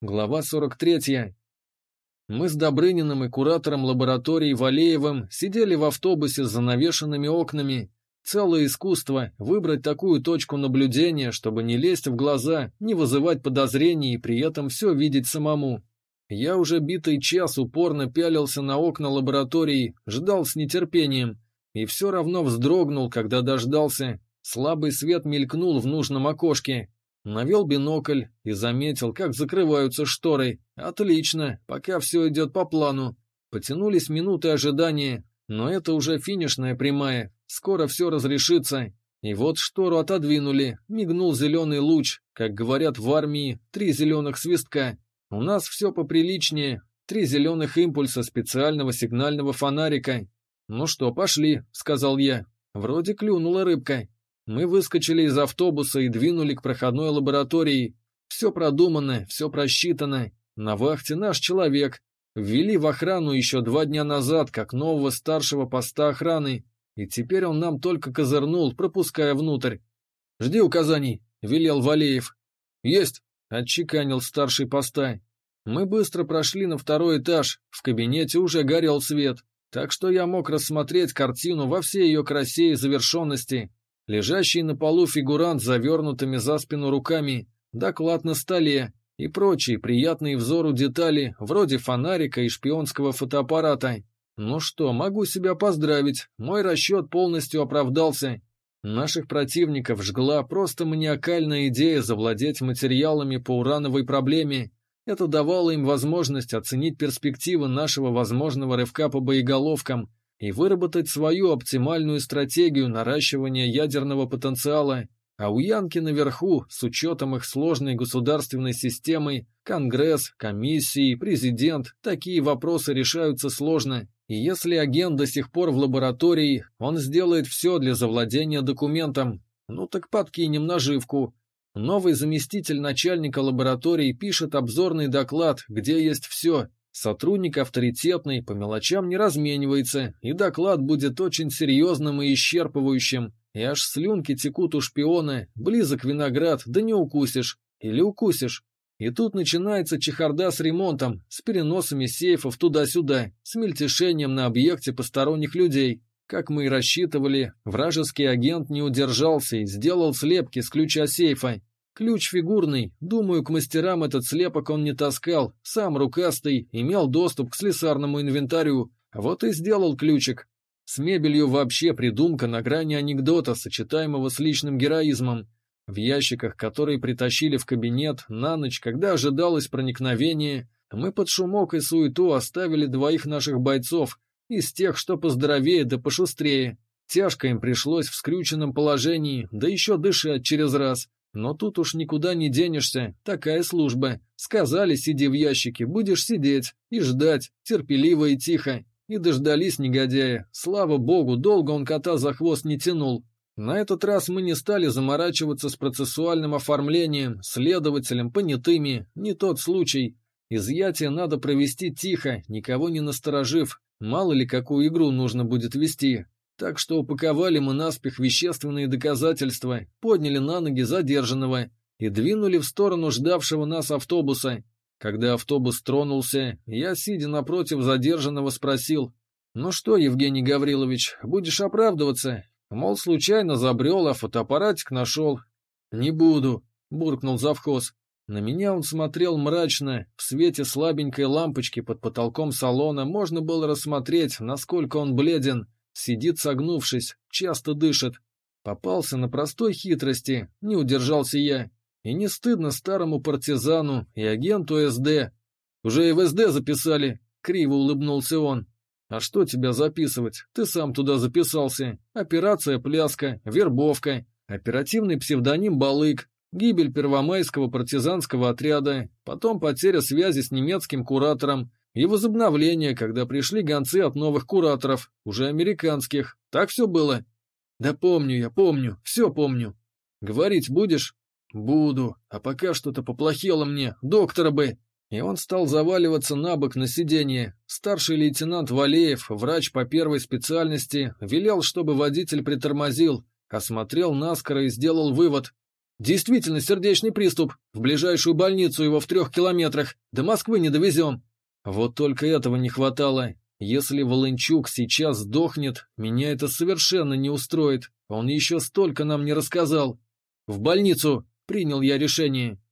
Глава 43. Мы с Добрыниным и куратором лаборатории Валеевым сидели в автобусе с занавешенными окнами. Целое искусство — выбрать такую точку наблюдения, чтобы не лезть в глаза, не вызывать подозрений и при этом все видеть самому. Я уже битый час упорно пялился на окна лаборатории, ждал с нетерпением, и все равно вздрогнул, когда дождался. Слабый свет мелькнул в нужном окошке. Навел бинокль и заметил, как закрываются шторы. Отлично, пока все идет по плану. Потянулись минуты ожидания, но это уже финишная прямая. Скоро все разрешится. И вот штору отодвинули, мигнул зеленый луч. Как говорят в армии, 3 зеленых свистка. У нас все поприличнее. 3 зеленых импульса специального сигнального фонарика. «Ну что, пошли», — сказал я. Вроде клюнула рыбка. Мы выскочили из автобуса и двинули к проходной лаборатории. Все продумано, все просчитано. На вахте наш человек. Ввели в охрану еще 2 дня назад, как нового старшего поста охраны. И теперь он нам только козырнул, пропуская внутрь. «Жди указаний», — велел Валеев. «Есть», — отчеканил старший поста. Мы быстро прошли на 2-й этаж. В кабинете уже горел свет, так что я мог рассмотреть картину во всей ее красе и завершенности. Лежащий на полу фигурант с завернутыми за спину руками, доклад на столе и прочие приятные взору детали, вроде фонарика и шпионского фотоаппарата. Ну что, могу себя поздравить, мой расчет полностью оправдался. Наших противников жгла просто маниакальная идея завладеть материалами по урановой проблеме. Это давало им возможность оценить перспективы нашего возможного рывка по боеголовкам и выработать свою оптимальную стратегию наращивания ядерного потенциала, а у Янки наверху, с учетом их сложной государственной системы, Конгресс, комиссии, президент, такие вопросы решаются сложно, и если агент до сих пор в лаборатории, он сделает все для завладения документом, ну так подкинем наживку. Новый заместитель начальника лаборатории пишет обзорный доклад, где есть все. Сотрудник авторитетный, по мелочам не разменивается, и доклад будет очень серьезным и исчерпывающим. И аж слюнки текут у шпиона, близок виноград, да не укусишь. Или укусишь. И тут начинается чехарда с ремонтом, с переносами сейфов туда-сюда, с мельтешением на объекте посторонних людей. Как мы и рассчитывали, вражеский агент не удержался и сделал слепки с ключа сейфа. Ключ фигурный, думаю, к мастерам этот слепок он не таскал, сам рукастый, имел доступ к слесарному инвентарю, вот и сделал ключик. С мебелью вообще придумка на грани анекдота, сочетаемого с личным героизмом. В ящиках, которые притащили в кабинет, на ночь, когда ожидалось проникновение, мы под шумок и суету оставили 2 наших бойцов, из тех, что поздоровее да пошустрее. Тяжко им пришлось в скрюченном положении, да еще дышать через раз. Но тут уж никуда не денешься, такая служба. Сказали, сиди в ящике, будешь сидеть и ждать, терпеливо и тихо. И дождались негодяя. Слава богу, долго он кота за хвост не тянул. На этот раз мы не стали заморачиваться с процессуальным оформлением, следователем, понятыми, не тот случай. Изъятие надо провести тихо, никого не насторожив, мало ли какую игру нужно будет вести. Так что упаковали мы наспех вещественные доказательства, подняли на ноги задержанного и двинули в сторону ждавшего нас автобуса. Когда автобус тронулся, я, сидя напротив задержанного, спросил: «Ну что, Евгений Гаврилович, будешь оправдываться? Мол, случайно забрел, а фотоаппаратик нашел». «Не буду», — буркнул завхоз. На меня он смотрел мрачно, в свете слабенькой лампочки под потолком салона можно было рассмотреть, насколько он бледен. Сидит согнувшись, часто дышит. Попался на простой хитрости, не удержался я. И не стыдно старому партизану и агенту СД. «Уже и в СД записали», — криво улыбнулся он. «А что тебя записывать? Ты сам туда записался. Операция «Пляска», вербовка, оперативный псевдоним «Балык», гибель первомайского партизанского отряда, потом потеря связи с немецким куратором, и возобновление, когда пришли гонцы от новых кураторов, уже американских. Так все было?» «Да помню я, помню, все помню». «Говорить будешь?» «Буду, а пока что-то поплохело мне, доктора бы». И он стал заваливаться на бок на сиденье. Старший лейтенант Валеев, врач по 1-й специальности, велел, чтобы водитель притормозил, осмотрел наскоро и сделал вывод. Действительно сердечный приступ. В ближайшую больницу его в 3 километрах. До Москвы не довезем. Вот только этого не хватало. Если Волынчук сейчас сдохнет, меня это совершенно не устроит. Он еще столько нам не рассказал. В больницу принял я решение.